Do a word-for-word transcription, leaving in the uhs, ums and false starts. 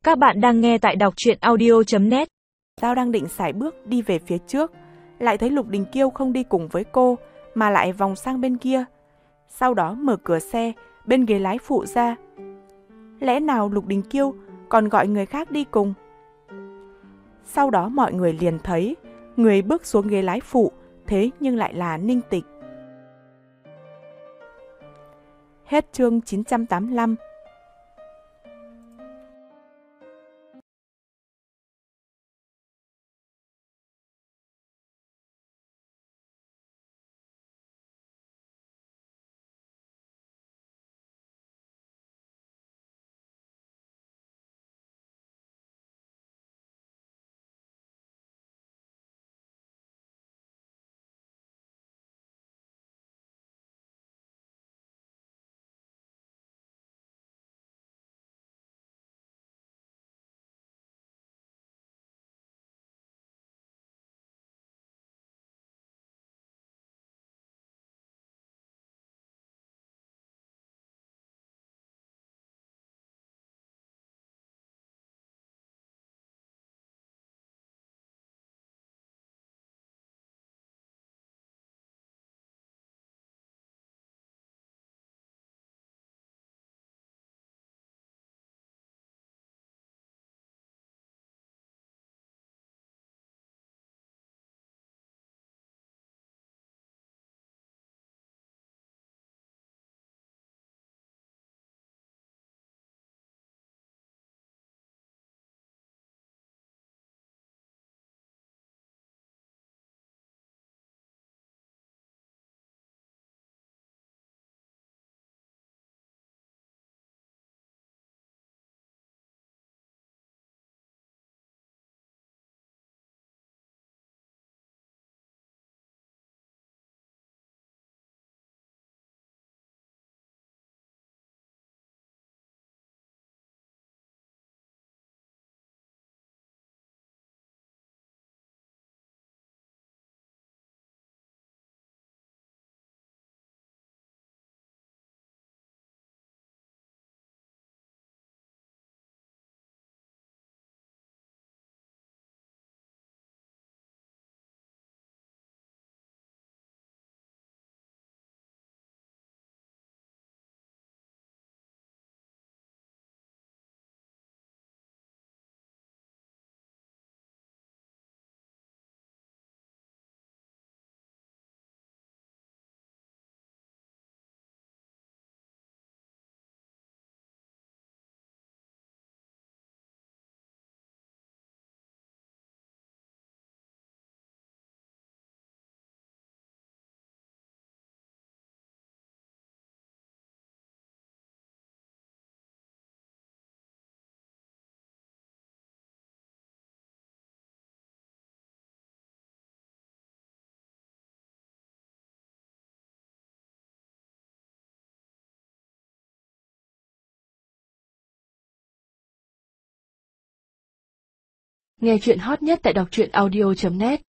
Các bạn đang nghe tại đọc truyện audio chấm net. Giao đang định sải bước đi về phía trước, lại thấy Lục Đình Kiêu không đi cùng với cô, mà lại vòng sang bên kia. Sau đó mở cửa xe, bên ghế lái phụ ra. Lẽ nào Lục Đình Kiêu còn gọi người khác đi cùng? Sau đó mọi người liền thấy, người bước xuống ghế lái phụ, thế nhưng lại là Ninh Tịch. Hết chương chín trăm tám mươi lăm. Nghe truyện hot nhất tại đọc truyện audio chấm net.